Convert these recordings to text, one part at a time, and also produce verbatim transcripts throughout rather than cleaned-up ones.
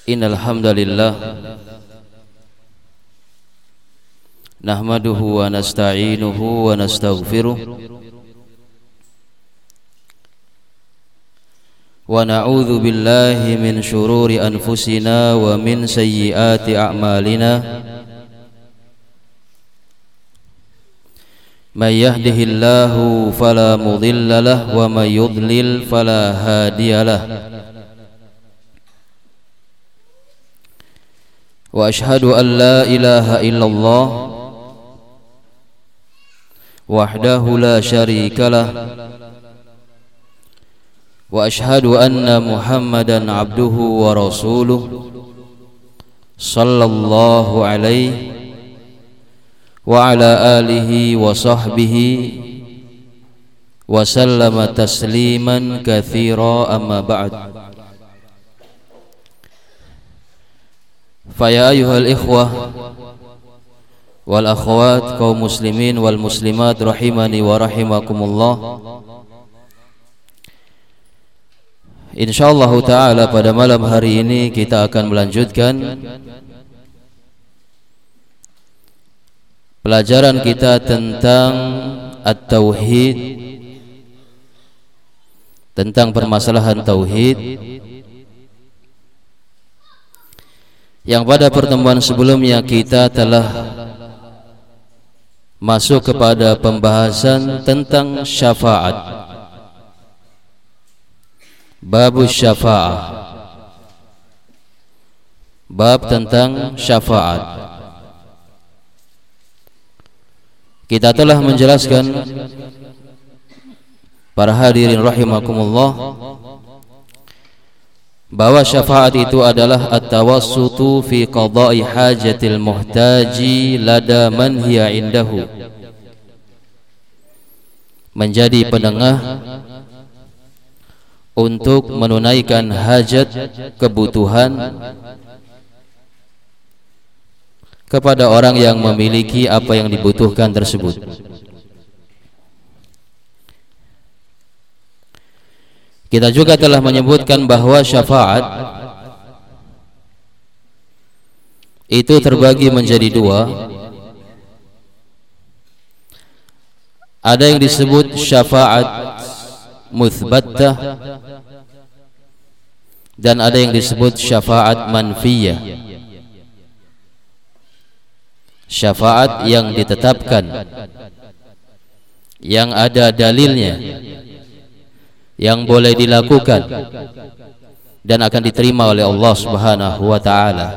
Innal hamdalillah nahmaduhu wa nasta'inuhu wa nastaghfiruh wa na'udzu billahi min syururi anfusina wa min sayyiati a'malina. May yahdihillahu fala mudilla lahu wa may yudlil fala hadiya lahu. Wa ashhadu an la ilaha illallah wahdahu la syarika lah wa ashhadu anna Muhammadan abduhu wa rasuluh sallallahu alaihi wa ala alihi wa sahbihi wa sallama tasliman katsira, amma ba'd. Fa ya ayyuhal ikhwah wal akhwat, kaum muslimin wal muslimat rahimani wa rahimakumullah. Insyaallah taala pada malam hari ini kita akan melanjutkan pelajaran kita tentang at-tauhid, tentang permasalahan tauhid, yang pada pertemuan sebelumnya kita telah masuk kepada pembahasan tentang syafaat, bab syafaat, bab tentang syafaat. Kita telah menjelaskan, para hadirin rahimakumullah, bahwa syafaat itu adalah at-tawassutu fi qada'i hajatil muhtaji lada man hiya indahu, menjadi penengah untuk menunaikan hajat, kebutuhan kepada orang yang memiliki apa yang dibutuhkan tersebut. Kita juga telah menyebutkan bahwa syafaat itu terbagi menjadi dua. Ada yang disebut syafaat muthbattah dan ada yang disebut syafaat manfiyah, syafaat yang ditetapkan, yang ada dalilnya, yang boleh dilakukan dan akan diterima oleh Allah Subhanahu wa taala.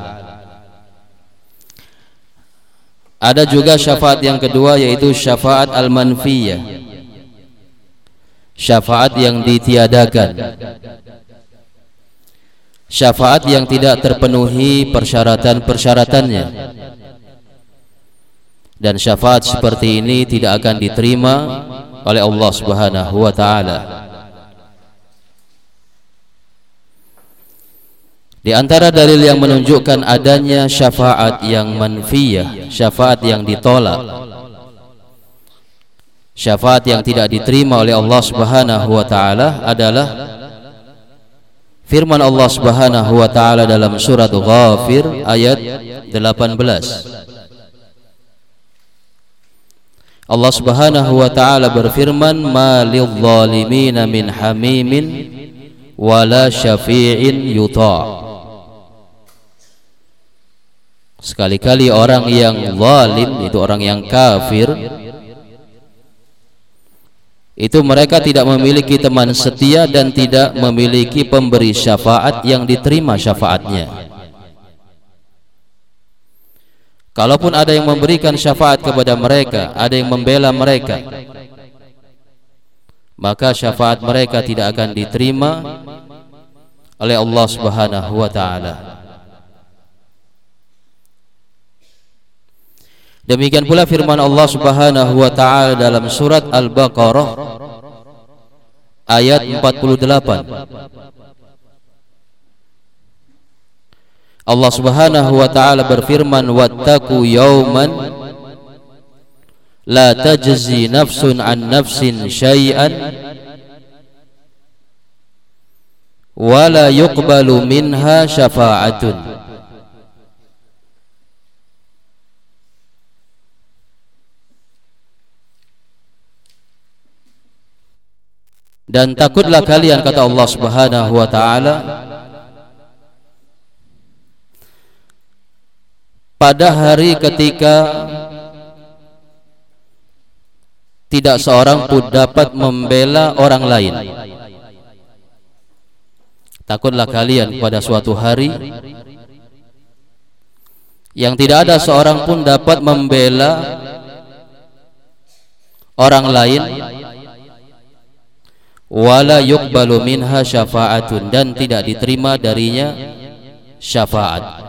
Ada juga syafaat yang kedua, yaitu syafaat al-manfiyah, syafaat yang ditiadakan, syafaat yang tidak terpenuhi persyaratan-persyaratannya, dan syafaat seperti ini tidak akan diterima oleh Allah Subhanahu wa taala. Di antara dalil yang menunjukkan adanya syafaat yang manfiyah, syafaat yang ditolak, syafaat yang tidak diterima oleh Allah Subhanahu wa taala adalah firman Allah Subhanahu wa taala dalam surat Ghafir ayat delapan belas. Allah Subhanahu wa taala berfirman, "Ma lidh-dhalimina min hamimin wala syafi'in yuta'." Sekali-kali orang yang zalim, itu orang yang kafir, itu mereka tidak memiliki teman setia dan tidak memiliki pemberi syafaat yang diterima syafaatnya. Kalaupun ada yang memberikan syafaat kepada mereka, ada yang membela mereka, maka syafaat mereka tidak akan diterima oleh Allah Subhanahu wa taala. Demikian pula firman Allah Subhanahu wa taala dalam surat Al-Baqarah ayat empat puluh delapan. Allah Subhanahu wa taala berfirman, "Wattaqu yawman la tajzi nafsun an nafsin syai'an wala yuqbalu minha syafa'atun. Dan takutlah kalian, kata Allah Subhanahu wa ta'ala, pada hari ketika tidak seorang pun dapat membela orang lain. Takutlah kalian pada suatu hari yang tidak ada seorang pun dapat membela orang lain, wala yuqbalu minha syafa'atun, dan tidak diterima darinya syafaat.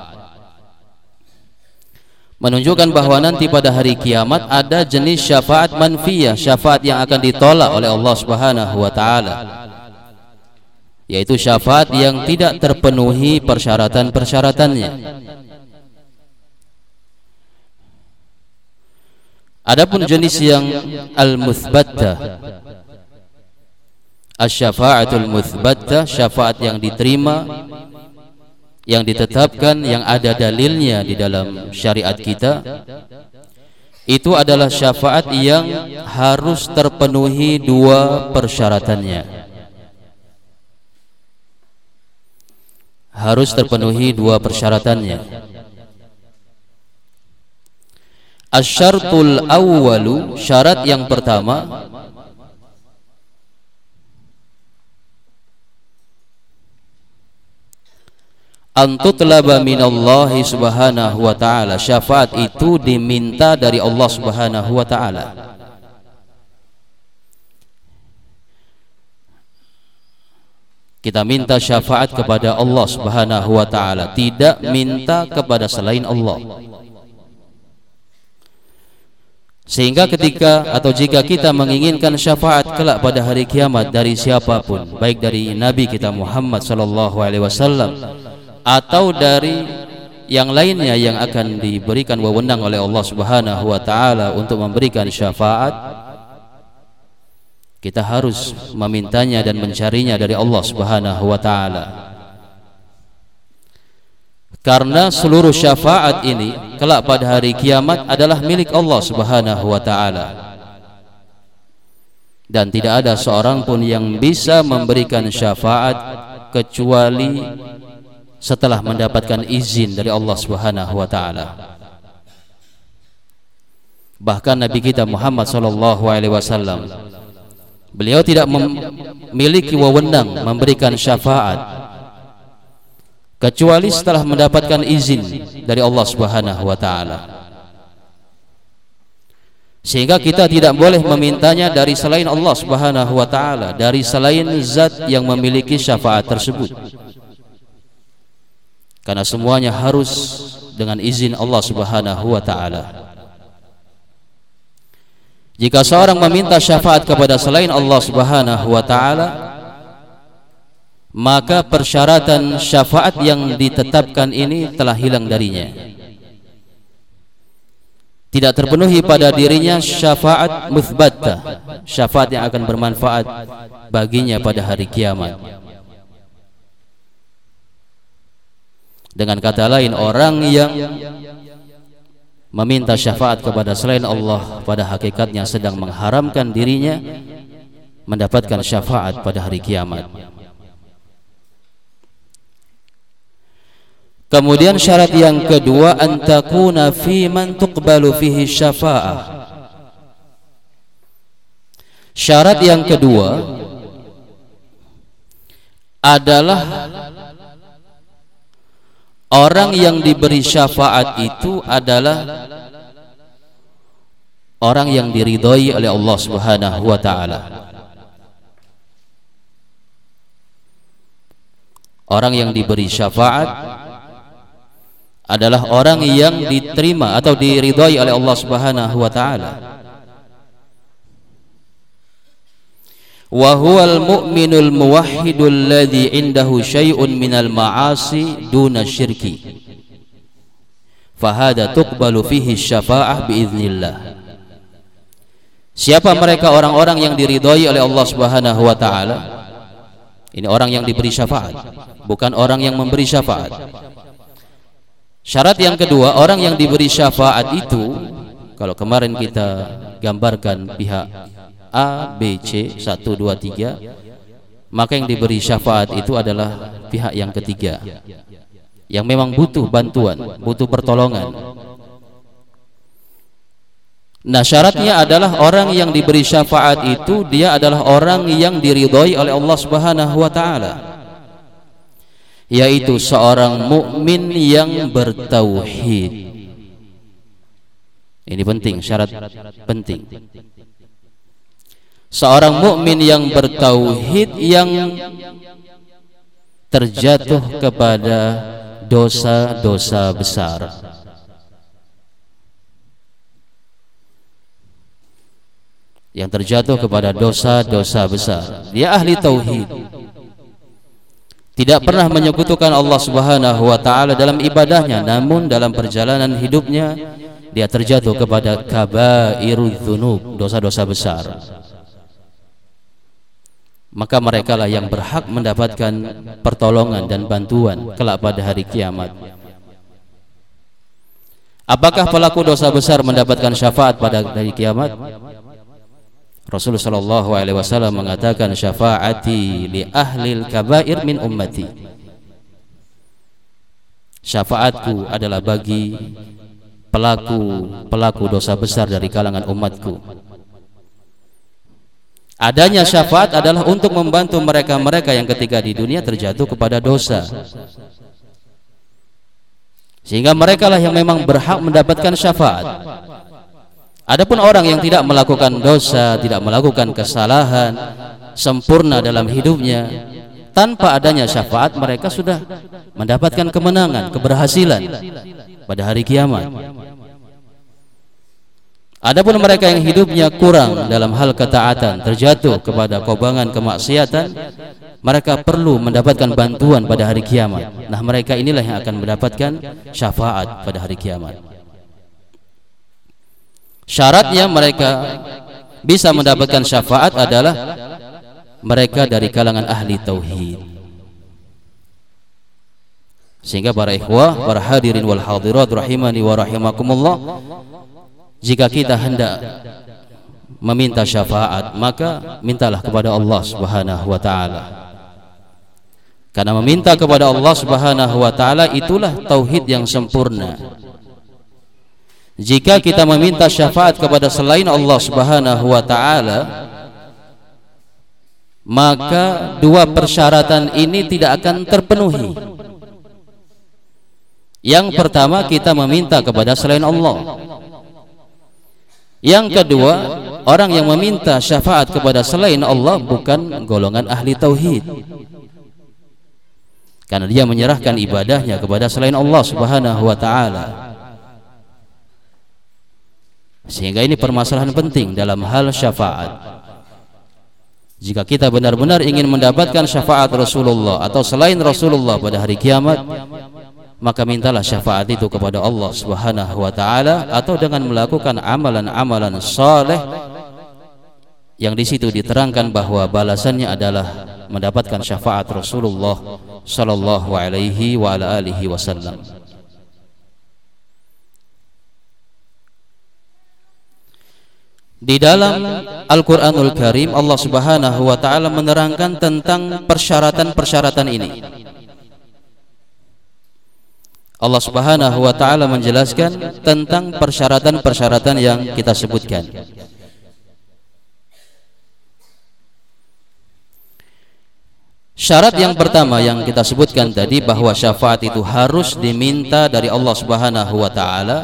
Menunjukkan bahwa nanti pada hari kiamat ada jenis syafaat manfiyah, syafaat yang akan ditolak oleh Allah Subhanahu wa ta'ala, yaitu syafaat yang tidak terpenuhi persyaratan-persyaratannya. Adapun jenis yang al-muthbattah, asy-syafa'atul muthbattah, syafaat yang diterima, yang ditetapkan, yang ada dalilnya di dalam syariat kita, itu adalah syafaat yang harus terpenuhi dua persyaratannya. Harus terpenuhi dua persyaratannya. Asy-syartul awwalu, syarat yang pertama, antutlaba minallahi subhanahu wa ta'ala, syafaat itu diminta dari Allah Subhanahu wa ta'ala. Kita minta syafaat kepada Allah Subhanahu wa ta'ala, tidak minta kepada selain Allah. Sehingga ketika atau jika kita menginginkan syafaat kelak pada hari kiamat dari siapapun, baik dari Nabi kita Muhammad sallallahu alaihi wasallam atau dari yang lainnya yang akan diberikan wewenang oleh Allah Subhanahu wa ta'ala untuk memberikan syafaat, kita harus memintanya dan mencarinya dari Allah Subhanahu wa ta'ala. Karena seluruh syafaat ini kelak pada hari kiamat adalah milik Allah Subhanahu wa ta'ala, dan tidak ada seorang pun yang bisa memberikan syafaat kecuali setelah mendapatkan izin dari Allah Subhanahu wa ta'ala. Bahkan Nabi kita Muhammad sallallahu alaihi wasallam, beliau tidak memiliki wewenang memberikan syafaat kecuali setelah mendapatkan izin dari Allah Subhanahu wa ta'ala. Sehingga kita tidak boleh memintanya dari selain Allah Subhanahu wa ta'ala, dari selain zat yang memiliki syafaat tersebut. Karena semuanya harus dengan izin Allah Subhanahu wa ta'ala. Jika seorang meminta syafaat kepada selain Allah Subhanahu wa ta'ala, maka persyaratan syafaat yang ditetapkan ini telah hilang darinya. Tidak terpenuhi pada dirinya syafaat muthbattah, syafaat yang akan bermanfaat baginya pada hari kiamat. Dengan kata lain, orang yang meminta syafaat kepada selain Allah pada hakikatnya sedang mengharamkan dirinya mendapatkan syafaat pada hari kiamat. Kemudian syarat yang kedua, antakuna fi man tuqbalu fihi syafa'ah. Syarat yang kedua adalah orang yang diberi syafaat itu adalah orang yang diridhai oleh Allah Subhanahu wa ta'ala. Orang yang diberi syafaat adalah orang yang diterima atau diridhai oleh Allah Subhanahu wa ta'ala. Wa huwal mu'minul muwahhidul ladzi indahu syai'un minal ma'asi duna syirki, fahada tuqbalu fihi syafa'ah biiznillah. Siapa mereka orang-orang yang diridhai oleh Allah Subhanahu wa ta'ala? Ini orang yang diberi syafaat, bukan orang yang memberi syafaat. Syarat yang kedua, orang yang diberi syafaat itu, kalau kemarin kita gambarkan pihak A, B, C, satu, dua, tiga, maka yang diberi syafaat itu adalah pihak yang ketiga, yang memang butuh bantuan, butuh pertolongan. Nah, syaratnya adalah orang yang diberi syafaat itu dia adalah orang yang diridhai oleh Allah Subhanahu wa taala, yaitu seorang mukmin yang bertauhid. Ini penting, syarat penting. Seorang mukmin yang bertauhid yang terjatuh kepada dosa-dosa besar. Yang terjatuh kepada dosa-dosa besar. Dia ahli tauhid. Tidak pernah menyekutukan Allah Subhanahu wa taala dalam ibadahnya, namun dalam perjalanan hidupnya dia terjatuh kepada kabairudz dzunub, dosa-dosa besar. Maka mereka lah yang berhak mendapatkan pertolongan dan bantuan kelak pada hari kiamat. Apakah pelaku dosa besar mendapatkan syafaat pada hari kiamat? Rasulullah sallallahu alaihi wasallam mengatakan, syafaati li ahlil kabair min ummati. Syafaatku adalah bagi pelaku-pelaku dosa besar dari kalangan umatku. Adanya syafaat adalah untuk membantu mereka-mereka yang ketika di dunia terjatuh kepada dosa, sehingga mereka lah yang memang berhak mendapatkan syafaat. Adapun orang yang tidak melakukan dosa, tidak melakukan kesalahan, sempurna dalam hidupnya, tanpa adanya syafaat mereka sudah mendapatkan kemenangan, keberhasilan pada hari kiamat. Adapun mereka yang hidupnya kurang dalam hal ketaatan, terjatuh kepada kobangan kemaksiatan, mereka perlu mendapatkan bantuan pada hari kiamat. Nah, mereka inilah yang akan mendapatkan syafaat pada hari kiamat. Syaratnya mereka bisa mendapatkan syafaat adalah mereka dari kalangan ahli tauhid. Sehingga para ikhwah, para hadirin wal hadirat rahimani wa rahimakumullah, jika kita hendak meminta syafaat, maka mintalah kepada Allah Subhanahu wa taala. Karena meminta kepada Allah Subhanahu wa taala itulah tauhid yang sempurna. Jika kita meminta syafaat kepada selain Allah Subhanahu wa taala, maka dua persyaratan ini tidak akan terpenuhi. Yang pertama, kita meminta kepada selain Allah. Yang kedua, orang yang meminta syafaat kepada selain Allah bukan golongan ahli tauhid, karena dia menyerahkan ibadahnya kepada selain Allah Subhanahu wa taala. Sehingga ini permasalahan penting dalam hal syafaat. Jika kita benar-benar ingin mendapatkan syafaat Rasulullah atau selain Rasulullah pada hari kiamat, maka mintalah syafaat itu kepada Allah Subhanahu wa taala, atau dengan melakukan amalan-amalan saleh yang di situ diterangkan bahwa balasannya adalah mendapatkan syafaat Rasulullah sallallahu alaihi wa ala alihi wasallam. Di dalam Al-Qur'anul Karim Allah Subhanahu wa taala menerangkan tentang persyaratan-persyaratan ini. Allah Subhanahu wa taala menjelaskan tentang persyaratan-persyaratan yang kita sebutkan. Syarat yang pertama yang kita sebutkan tadi, bahwa syafaat itu harus diminta dari Allah Subhanahu wa taala.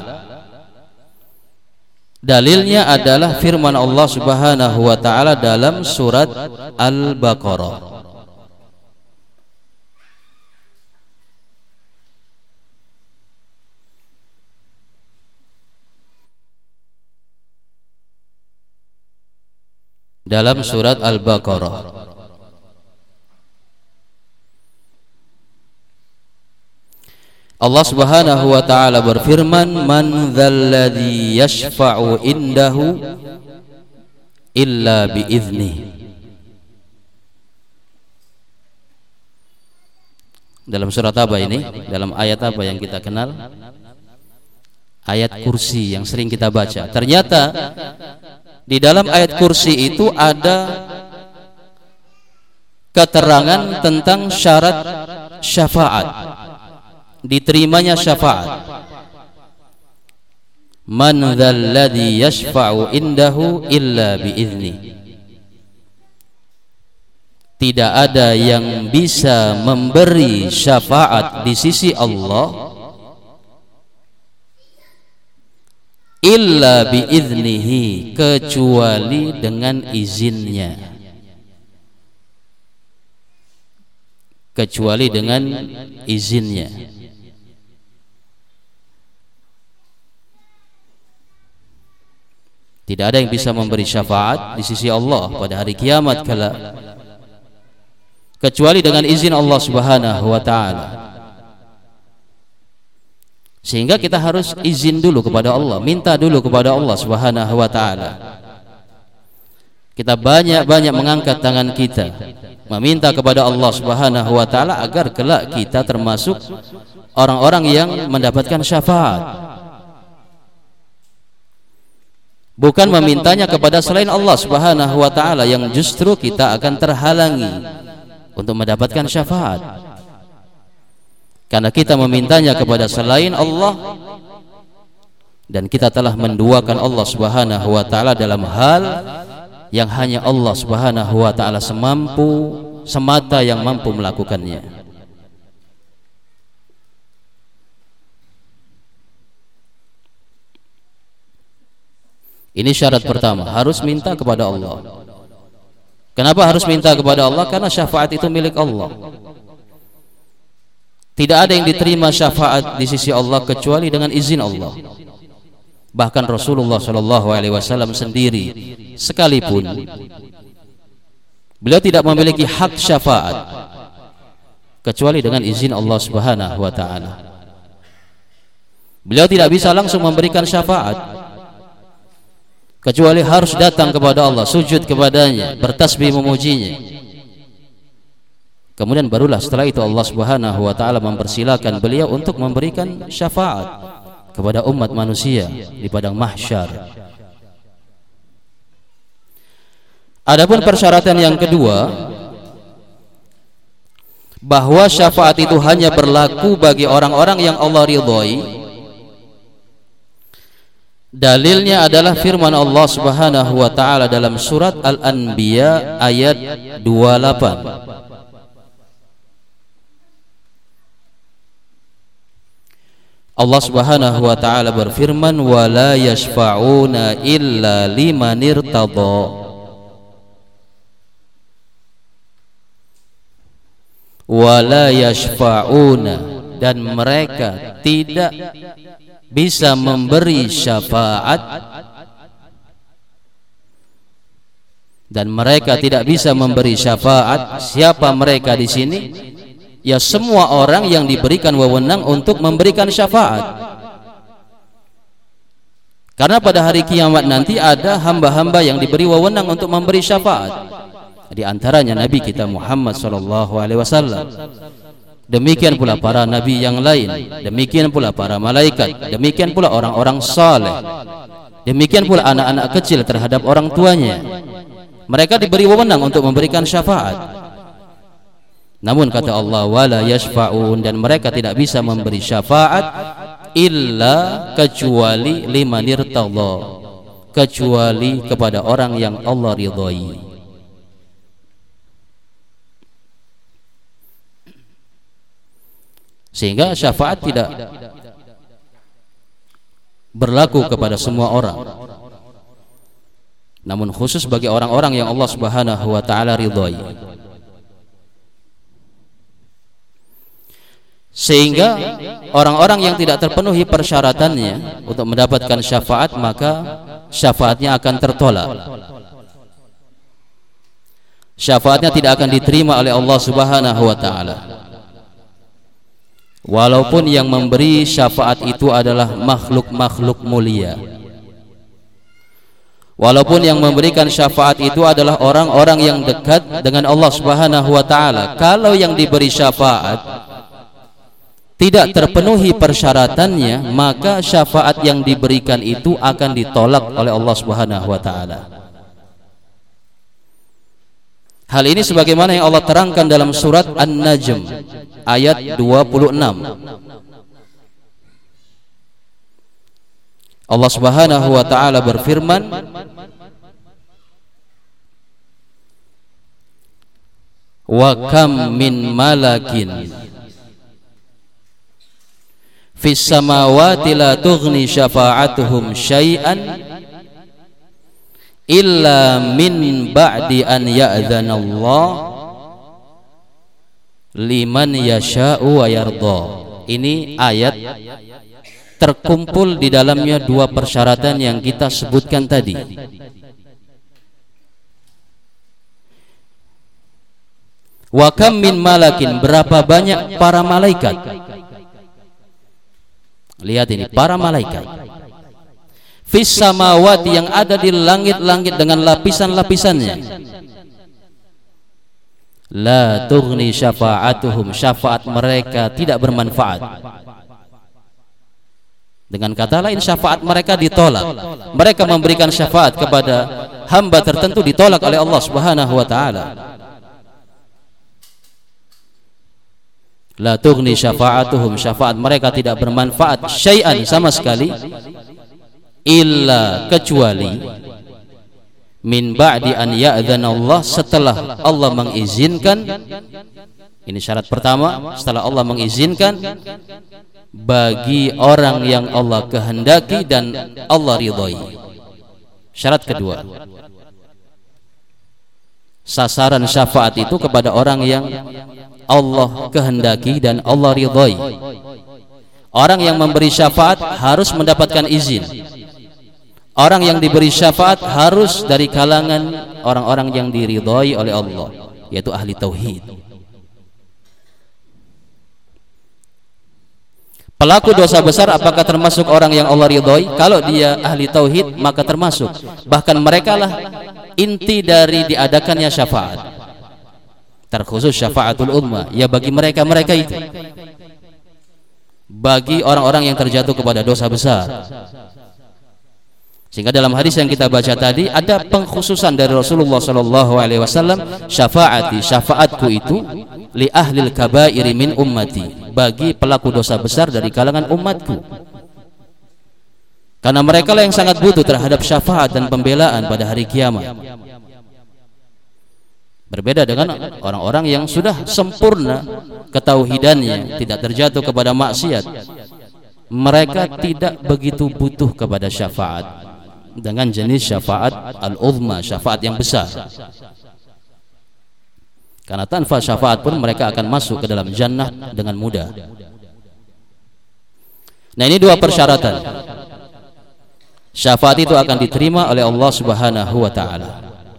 Dalilnya adalah firman Allah Subhanahu wa taala dalam surat Al-Baqarah. Dalam surat Al-Baqarah Allah Subhanahu wa taala berfirman, "Man dzalladzi yashfa'u indahu illa biiznih." Dalam surat apa ini? Dalam ayat apa yang kita kenal? Ayat kursi yang sering kita baca. Ternyata di dalam ayat kursi itu ada keterangan tentang syarat syafaat, diterimanya syafaat. Man dzalladzi yashfa'u indahu illa bi'idznih. Tidak ada yang bisa memberi syafaat di sisi Allah illa biiznihi, kecuali dengan izinnya, kecuali dengan izinnya. Tidak ada yang bisa memberi syafaat di sisi Allah pada hari kiamat kala kecuali dengan izin Allah Subhanahu wa taala. Sehingga kita harus izin dulu kepada Allah, minta dulu kepada Allah Subhanahu wa taala. Kita banyak-banyak mengangkat tangan kita, meminta kepada Allah Subhanahu wa taala agar kelak kita termasuk orang-orang yang mendapatkan syafaat. Bukan memintanya kepada selain Allah Subhanahu wa taala yang justru kita akan terhalangi untuk mendapatkan syafaat. Karena kita memintanya kepada selain Allah dan kita telah menduakan Allah Subhanahu wa taala dalam hal yang hanya Allah Subhanahu wa taala semampu semata yang mampu melakukannya. Ini syarat pertama, harus minta kepada Allah. Kenapa harus minta kepada Allah? Karena syafaat itu milik Allah. Tidak ada yang diterima syafaat di sisi Allah kecuali dengan izin Allah. Bahkan Rasulullah Shallallahu Alaihi Wasallam sendiri sekalipun beliau tidak memiliki hak syafaat kecuali dengan izin Allah Subhanahu Wa Taala. Beliau tidak bisa langsung memberikan syafaat kecuali harus datang kepada Allah, sujud kepadanya, bertasbih memujinya. Kemudian barulah setelah itu Allah Subhanahu wa taala mempersilakan beliau untuk memberikan syafaat kepada umat manusia di padang mahsyar. Adapun persyaratan yang kedua, bahwa syafaat itu hanya berlaku bagi orang-orang yang Allah ridhoi. Dalilnya adalah firman Allah Subhanahu wa taala dalam surat Al-Anbiya ayat dua puluh delapan. Allah Subhanahu wa taala berfirman, wa la yashfa'una illa liman irtadha. Wa la yashfa'una, dan mereka tidak bisa memberi syafaat, dan mereka tidak bisa memberi syafaat. Siapa mereka di sini? Ya, semua orang yang diberikan wewenang untuk memberikan syafaat. Karena pada hari kiamat nanti ada hamba-hamba yang diberi wewenang untuk memberi syafaat. Di antaranya Nabi kita Muhammad sallallahu alaihi wasallam. Demikian pula para nabi yang lain, demikian pula para malaikat, demikian pula orang-orang saleh, demikian pula anak-anak kecil terhadap orang tuanya. Mereka diberi wewenang untuk memberikan syafaat. Namun kata Allah, wala yashfa'un, dan mereka tidak bisa memberi syafaat illa, kecuali liman irtadha, kecuali kepada orang yang Allah ridhai. Sehingga syafaat tidak berlaku kepada semua orang, namun khusus bagi orang-orang yang Allah Subhanahu wa taala ridhai. Sehingga orang-orang yang tidak terpenuhi persyaratannya untuk mendapatkan syafaat, maka syafaatnya akan tertolak. Syafaatnya tidak akan diterima oleh Allah Subhanahu wa taala. Walaupun yang memberi syafaat itu adalah makhluk-makhluk mulia. Walaupun yang memberikan syafaat itu adalah orang-orang yang dekat dengan Allah Subhanahu wa taala. Kalau yang diberi syafaat tidak terpenuhi persyaratannya, maka syafaat yang diberikan itu akan ditolak oleh Allah Subhanahu wa taala. Hal ini sebagaimana yang Allah terangkan dalam surat An-Najm ayat dua puluh enam. Allah Subhanahu wa taala berfirman, wa kam min malakin fis samawati la tughni syafa'atuhum syai'an illa min ba'di an ya'dzana Allah liman yasha'u wa yarda. Ini ayat terkumpul di dalamnya dua persyaratan yang kita sebutkan tadi. Wa kam min malakin, berapa banyak para malaikat. Lihat ini, para malaikat fis samawati, yang ada di langit-langit dengan lapisan-lapisannya. La tughni syafa'atuhum, syafaat mereka tidak bermanfaat. Dengan kata lain, syafaat mereka ditolak. Mereka memberikan syafaat kepada hamba tertentu, ditolak oleh Allah Subhanahu wa taala. La tughni syafa'atuhum, syafaat mereka tidak bermanfaat syai'an, sama sekali, illa, kecuali, min ba'di an ya'dzana Allah, setelah Allah mengizinkan. Ini syarat pertama, setelah Allah mengizinkan bagi orang yang Allah kehendaki dan Allah ridhai. Syarat kedua, sasaran syafaat itu kepada orang yang Allah kehendaki dan Allah ridhai. Orang yang memberi syafaat harus mendapatkan izin. Orang yang diberi syafaat harus dari kalangan orang-orang yang diridhai oleh Allah, yaitu ahli tauhid. Pelaku dosa besar apakah termasuk orang yang Allah ridhai? Kalau dia ahli tauhid maka termasuk. Bahkan mereka lah inti dari diadakannya syafaat. Terkhusus syafaatul umma, ya bagi mereka-mereka itu, bagi orang-orang yang terjatuh kepada dosa besar. Sehingga dalam hadis yang kita baca tadi ada pengkhususan dari Rasulullah sallallahu alaihi wasallam, syafaati, syafaatku itu li ahlil kabairi min ummati, bagi pelaku dosa besar dari kalangan umatku. Karena mereka lah yang sangat butuh terhadap syafaat dan pembelaan pada hari kiamat. Berbeda dengan orang-orang yang sudah sempurna ketauhidannya, tidak terjatuh kepada maksiat. Mereka tidak begitu butuh kepada syafaat dengan jenis syafaat al-uzma, syafaat yang besar. Karena tanpa syafaat pun mereka akan masuk ke dalam jannah dengan mudah. Nah, ini dua persyaratan. Syafaat itu akan diterima oleh Allah Subhanahu wa taala.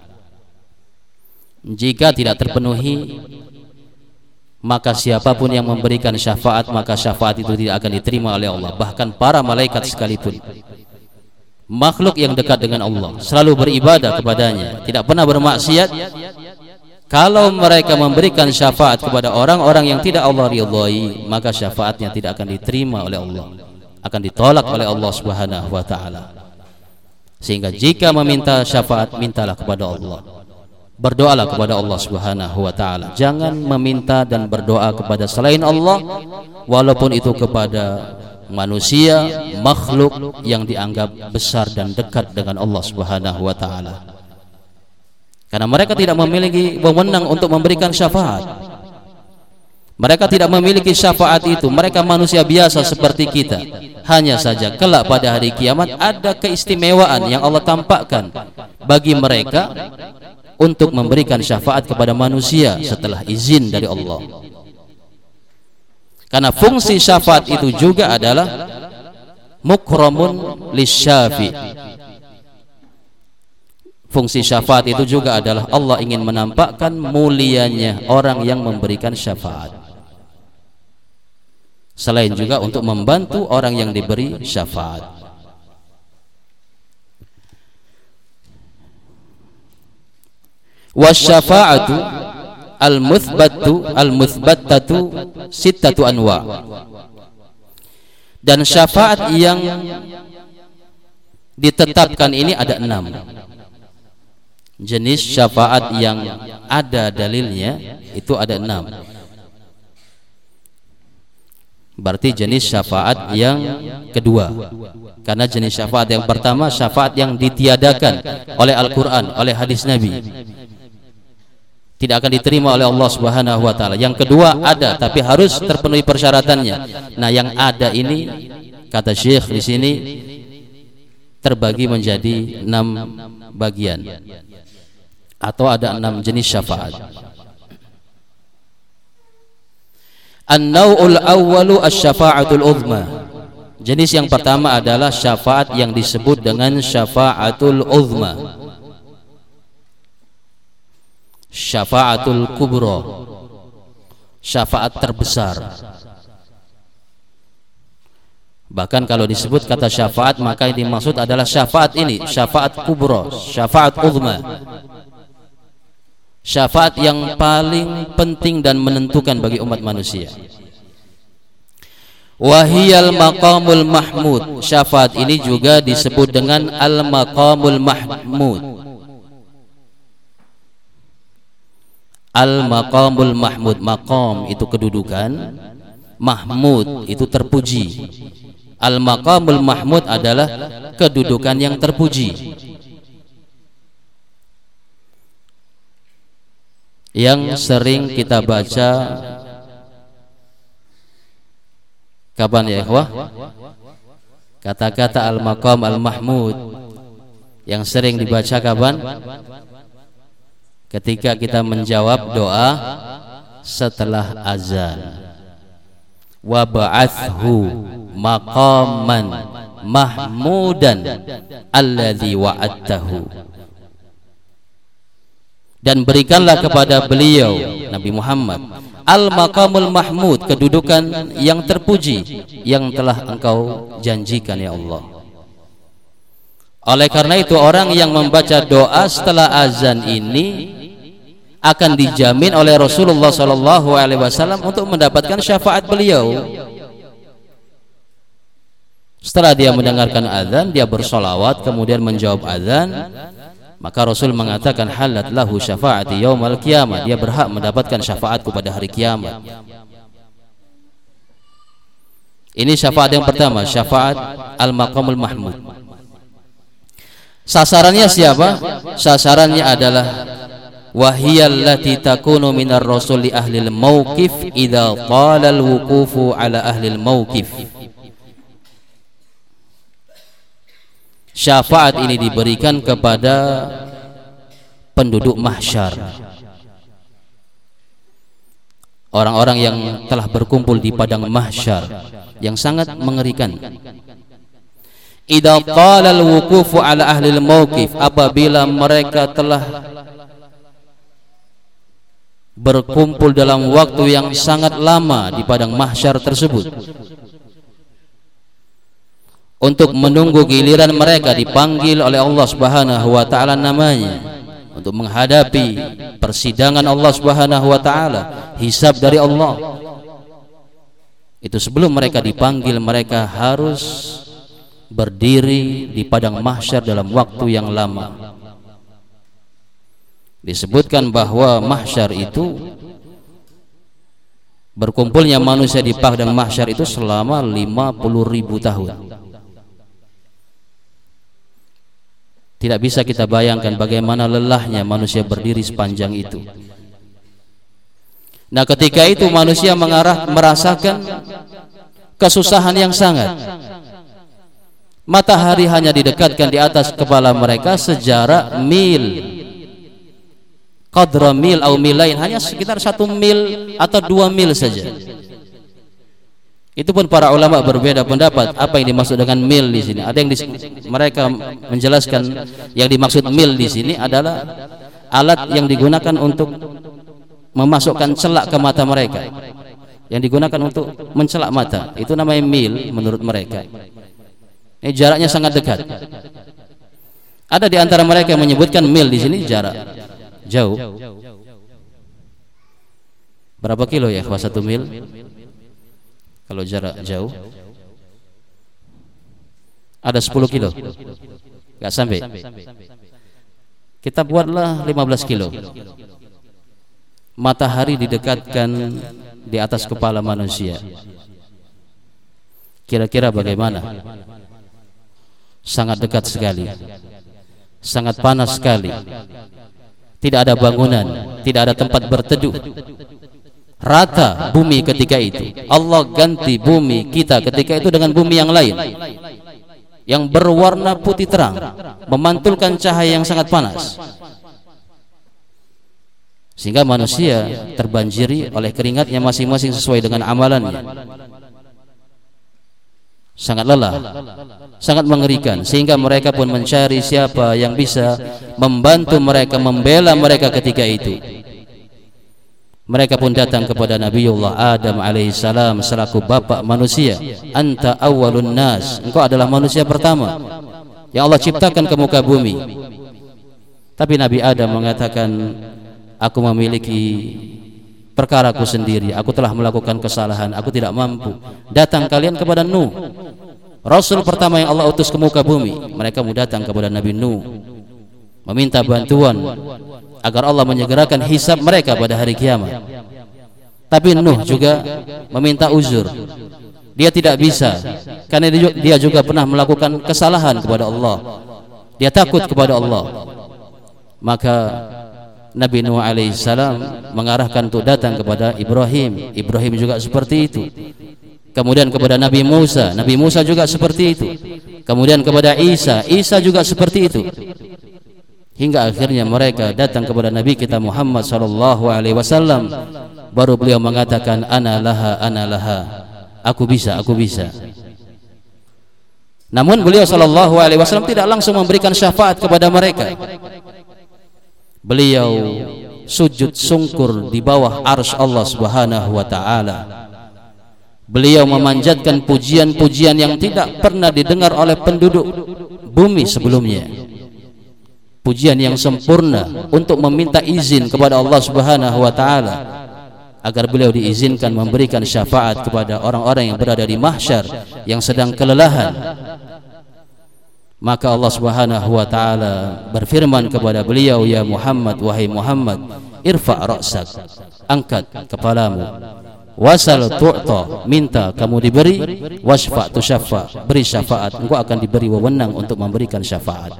Jika tidak terpenuhi, maka siapapun yang memberikan syafaat, maka syafaat itu tidak akan diterima oleh Allah. Bahkan para malaikat sekalipun, makhluk yang dekat dengan Allah, selalu beribadah kepadanya, tidak pernah bermaksiat, kalau mereka memberikan syafaat kepada orang-orang yang tidak Allah ridhai, maka syafaatnya tidak akan diterima oleh Allah, akan ditolak oleh Allah Subhanahu wa taala. Sehingga jika meminta syafaat, mintalah kepada Allah, berdoalah kepada Allah Subhanahu wa taala. Jangan meminta dan berdoa kepada selain Allah, walaupun itu kepada manusia, makhluk yang dianggap besar dan dekat dengan Allah Subhanahu wa taala. Karena mereka tidak memiliki wewenang untuk memberikan syafaat. Mereka tidak memiliki syafaat itu. Mereka manusia biasa seperti kita. Hanya saja kelak pada hari kiamat ada keistimewaan yang Allah tampakkan bagi mereka untuk memberikan syafaat kepada manusia setelah izin dari Allah. Karena fungsi syafaat itu juga adalah mukramun lisyafi. Fungsi syafaat itu juga adalah Allah ingin menampakkan mulianya orang yang memberikan syafaat. Selain juga untuk membantu orang yang diberi syafaat. Wasyafa'atu al-muthbatu al-muthbatatu sittatu anwa. Dan syafaat yang ditetapkan ini ada enam jenis syafaat yang ada dalilnya, itu ada enam. Berarti jenis syafaat yang kedua. Karena jenis syafaat yang pertama syafaat yang ditiadakan oleh Al-Quran, oleh hadis Nabi, tidak akan diterima oleh Allah Subhanahu wa taala. Yang kedua ada, tapi harus terpenuhi persyaratannya. Nah, yang ada ini kata Syekh di sini terbagi menjadi enam bagian, atau ada enam jenis syafaat. An-naw'ul awwalu asy-syafa'atul uzma. Jenis yang pertama adalah syafaat yang disebut dengan syafa'atul uzma, syafa'atul kubra, syafaat terbesar. Bahkan kalau disebut kata syafaat, maka yang dimaksud adalah syafaat ini, syafaat kubra, syafaat uzma, syafaat yang paling penting dan menentukan bagi umat manusia. Wahiyal maqamul mahmud. Syafaat ini juga disebut dengan al-maqamul mahmud. Al-maqamul mahmud, maqam itu kedudukan, mahmud itu terpuji. Al-maqamul mahmud adalah kedudukan yang terpuji, yang sering kita baca kapan ya ikhwah? Kata-kata al-maqam al-mahmud yang sering dibaca kapan? Ketika kita menjawab doa setelah azan. Wa ba'athu maqaman mahmudan alladzi wa'adtahu. Dan berikanlah kepada beliau Nabi Muhammad al-maqamul mahmud, kedudukan yang terpuji yang telah engkau janjikan ya Allah. Oleh karena itu orang yang membaca doa setelah azan ini akan dijamin oleh Rasulullah sallallahu alaihi wasallam untuk mendapatkan syafaat beliau. Setelah dia mendengarkan azan, dia bersolawat kemudian menjawab azan, maka Rasul mengatakan halat lahu syafaati yaumal qiyamah, dia berhak mendapatkan syafaatku pada hari kiamat. Ini syafaat yang pertama, syafaat al-maqamul mahmud. Sasarannya siapa? Sasarannya adalah wahiyallati takunu minar rasul li ahlil mauqif idza qala al-wuqufu ala ahlil mauqif. Syafaat ini diberikan kepada penduduk mahsyar, orang-orang yang telah berkumpul di padang mahsyar yang sangat mengerikan. Idza qala al-wuqufu ala ahli al-mauqif, apabila mereka telah berkumpul dalam waktu yang sangat lama di padang mahsyar tersebut untuk menunggu giliran mereka dipanggil oleh Allah Subhanahu wa taala namanya untuk menghadapi persidangan Allah Subhanahu wa taala, hisab dari Allah. Itu sebelum mereka dipanggil, mereka harus berdiri di padang mahsyar dalam waktu yang lama. Disebutkan bahwa mahsyar itu, berkumpulnya manusia di padang mahsyar itu selama lima puluh ribu tahun. Tidak bisa kita bayangkan bagaimana lelahnya manusia berdiri sepanjang itu. Nah, ketika itu manusia mengarah merasakan kesusahan yang sangat. Matahari hanya didekatkan di atas kepala mereka sejarak mil, qadra mil atau mil lain, hanya sekitar satu mil atau dua mil saja. Itu pun para ulama berbeda pendapat apa yang dimaksud dengan mil di sini. Ada yang di, mereka menjelaskan yang dimaksud mil di sini adalah alat yang digunakan untuk memasukkan celak ke mata mereka, yang digunakan untuk mencelak mata. Itu namanya mil menurut mereka. Ini jaraknya sangat dekat. Ada di antara mereka yang menyebutkan mil di sini jarak jauh. Berapa kilo ya, satu mil? Kalau jarak jauh Ada sepuluh kilo? Enggak sampai. Kita buatlah lima belas kilo. Matahari didekatkan di atas kepala manusia. Kira-kira bagaimana? Sangat dekat sekali, sangat panas sekali. Tidak ada bangunan, tidak ada tempat berteduh. Rata bumi ketika itu. Allah ganti bumi kita ketika itu dengan bumi yang lain, yang berwarna putih terang, memantulkan cahaya yang sangat panas, sehingga manusia terbanjiri oleh keringatnya masing-masing sesuai dengan amalannya. Sangat lelah, sangat mengerikan, sehingga mereka pun mencari siapa yang bisa membantu mereka, membela mereka ketika itu. Mereka pun datang kepada Nabiullah Adam alaihissalam selaku bapak manusia. Anta awwalun nas, engkau adalah manusia pertama yang Allah ciptakan ke muka bumi. Tapi Nabi Adam mengatakan, aku memiliki perkaraku sendiri, aku telah melakukan kesalahan, aku tidak mampu. Datang kalian kepada Nuh, Rasul pertama yang Allah utus ke muka bumi. Mereka mau datang kepada Nabi Nuh, meminta bantuan agar Allah menyegerakan hisab mereka pada hari kiamat. Tapi Nuh juga meminta uzur, dia tidak bisa, karena dia juga pernah melakukan kesalahan kepada Allah, dia takut kepada Allah. Maka Nabi Nuh alaihissalam mengarahkan untuk datang kepada Ibrahim. Ibrahim juga seperti itu. Kemudian kepada Nabi Musa, Nabi Musa juga seperti itu. Kemudian kepada Isa, Isa juga seperti itu. Hingga akhirnya mereka datang kepada Nabi kita Muhammad sallallahu alaihi wasallam. Baru beliau mengatakan, ana laha, ana laha, aku bisa, aku bisa. Namun beliau sallallahu alaihi wasallam tidak langsung memberikan syafaat kepada mereka. Beliau sujud sungkur di bawah arsy Allah Subhanahu wa taala. Beliau memanjatkan pujian-pujian yang tidak pernah didengar oleh penduduk bumi sebelumnya. Pujian yang sempurna untuk meminta izin kepada Allah Subhanahu wa taala agar beliau diizinkan memberikan syafaat kepada orang-orang yang berada di mahsyar yang sedang kelelahan. Maka Allah Subhanahu wa taala berfirman kepada beliau, ya Muhammad, wahai Muhammad, irfa' ra'sak, angkat kepalamu, wasal tu'ta, minta kamu diberi, wasfa' tusyaffa, beri syafaat, engkau akan diberi wewenang untuk memberikan syafaat.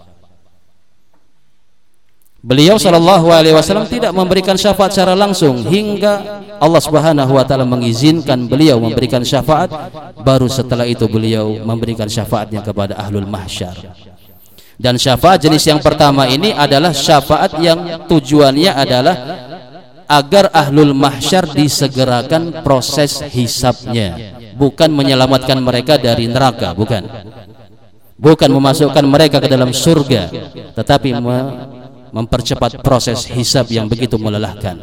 Beliau sallallahu alaihi wasallam tidak memberikan syafaat secara langsung hingga Allah Subhanahu wa taala mengizinkan beliau memberikan syafaat. Baru setelah itu beliau memberikan syafaatnya kepada ahlul mahsyar. Dan syafaat jenis yang pertama ini adalah syafaat yang tujuannya adalah agar ahlul mahsyar disegerakan proses hisabnya, bukan menyelamatkan mereka dari neraka, bukan. Bukan memasukkan mereka ke dalam surga, tetapi me mempercepat proses hisab yang begitu melelahkan.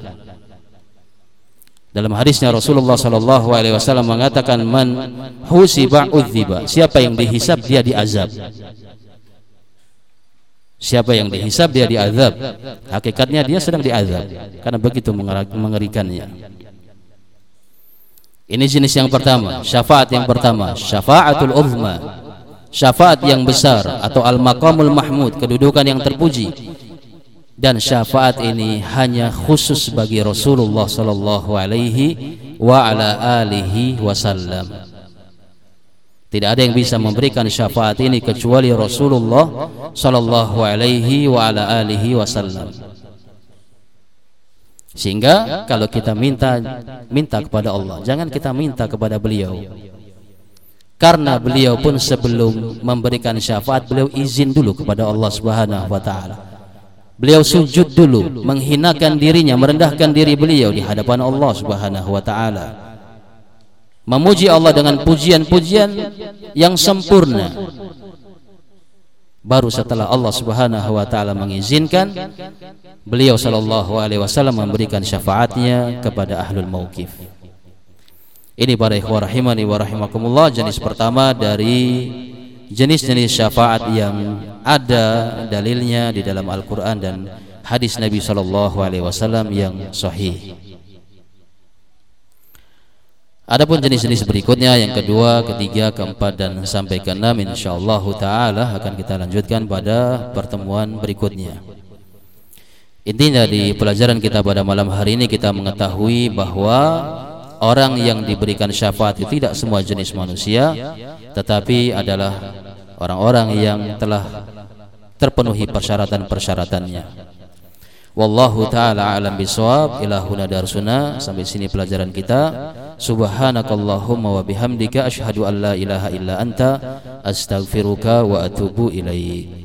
Dalam hadisnya Rasulullah sallallahu alaihi wasallam mengatakan, man husiba udziba, siapa yang dihisab dia diazab. Siapa yang dihisab dia diazab. Hakikatnya dia sedang diazab karena begitu mengerikannya. Ini jenis yang pertama, syafaat yang pertama, syafaatul uzma, syafaat yang besar atau al-maqamul mahmud, kedudukan yang terpuji. Dan syafaat ini hanya khusus bagi Rasulullah sallallahu alaihi wa ala alihi wasallam. Tidak ada yang bisa memberikan syafaat ini kecuali Rasulullah sallallahu alaihi wa ala alihi wasallam. Sehingga kalau kita minta minta kepada Allah, jangan kita minta kepada beliau. Karena beliau pun sebelum memberikan syafaat, beliau izin dulu kepada Allah Subhanahu wa taala. Beliau sujud dulu, menghinakan dirinya, merendahkan diri beliau di hadapan Allah Subhanahu wa taala. Memuji Allah dengan pujian-pujian yang sempurna. Baru setelah Allah Subhanahu wa taala mengizinkan, beliau sallallahu alaihi wasallam memberikan syafaatnya kepada ahlul mauqif. Ini para ikhwah rahimani wa rahimakumullah, jenis pertama dari jenis-jenis syafaat yang ada dalilnya di dalam Al-Quran dan hadis Nabi sallallahu alaihi wasallam yang sahih. Adapun jenis-jenis berikutnya yang kedua, ketiga, keempat dan sampai keenam insyaallah taala akan kita lanjutkan pada pertemuan berikutnya. Intinya di pelajaran kita pada malam hari ini kita mengetahui bahwa orang yang diberikan syafaat itu tidak semua jenis manusia, tetapi adalah orang-orang yang telah terpenuhi persyaratan-persyaratannya. Wallahu ta'ala alam bisawab. Ila huna darsuna. Sampai sini pelajaran kita. Subhanakallahumma wa bihamdika asyhadu an la ilaha illa anta astaghfiruka wa atubu ilaik.